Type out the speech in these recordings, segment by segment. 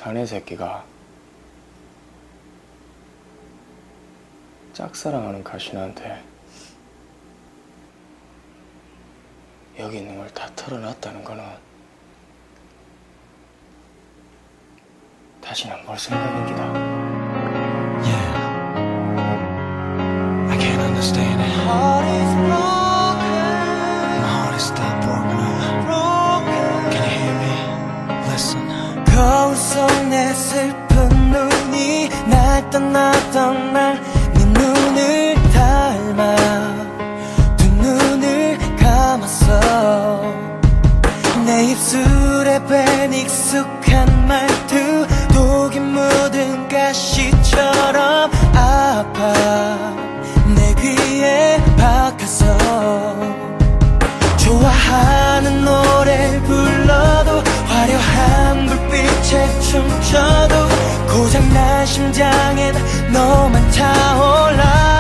자네 새끼가 짝사랑하는 가신한테 여기 있는 걸 다 털어놨다는 거는 다시는 안 볼 생각입니다. Yeah, I can't understand it. My heart is stopped broken. Can you hear me? Listen. 거울 속 내 슬픈 눈이 날 떠났던 날 네 눈을 닮아 두 눈을 감았어. 내 입술에 밴 익숙한 말투 독이 묻은 가시처럼 아파. 내 귀에 박혀서 좋아하는 노래를 불러도 화려한 불빛에 춤춰도 고장난 심장엔 너만 타올라.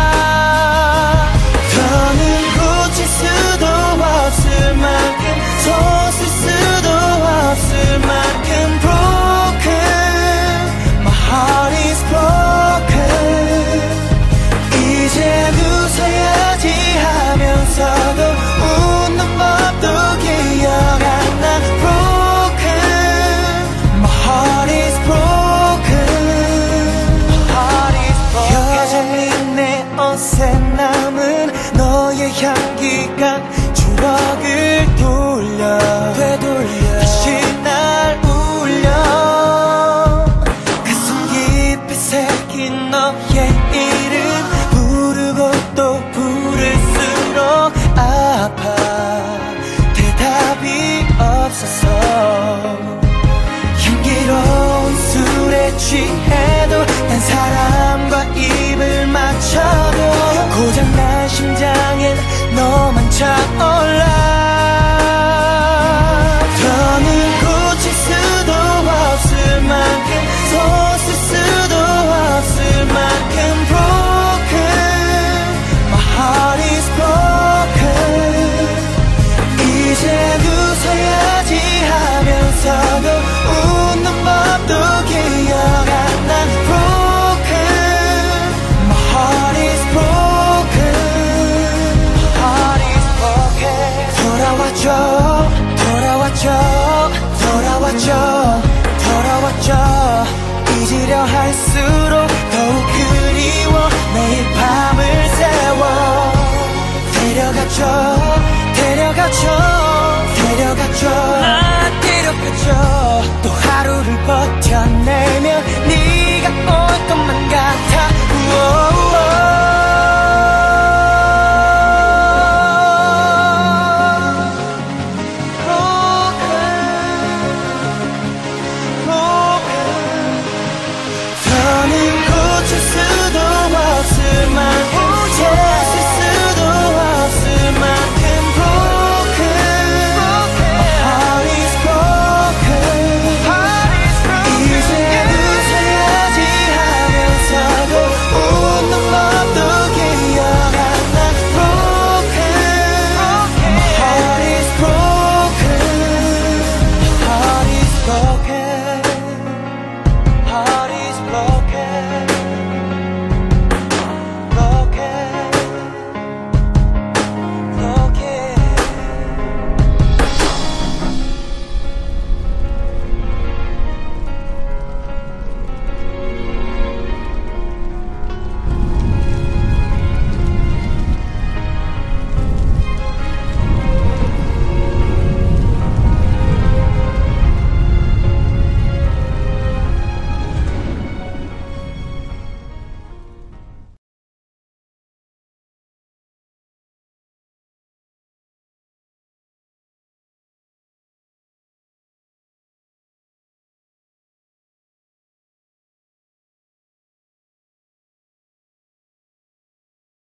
더는 고칠 수도 없을 만큼 솟을 수도 없을 만큼 broken. My heart is broken. 이제 웃어야지 하면서도 웃는 법도 기억 안 나. broken. My heart is broken. My heart is broken. 여전히 내 옷에 남은 너의 향기가 추억을 되돌려 다시 날 울려. 가슴 깊이 새긴 너의 이름 부르고 또 부를수록 아파. 대답이 없어서 향기로운 술에 취해도 난 사람과 입을 맞춰도 고장난 심장엔 너만 차올라. 더는 고칠 수도 없을 만큼 솟을 수도 없을 만큼 broken. My heart is broken. 이제 웃어야지 하면서도 웃는 법도 기억 안 나. broken. My heart is broken. My heart is broken. 돌아와줘 돌아와줘 돌아와줘 돌아와줘. 잊으려 할수록 더욱 그리워 매일 밤을 새워. 데려가줘 데려가줘 데려가줘 나 데려가줘. 또 하루를 버텨내면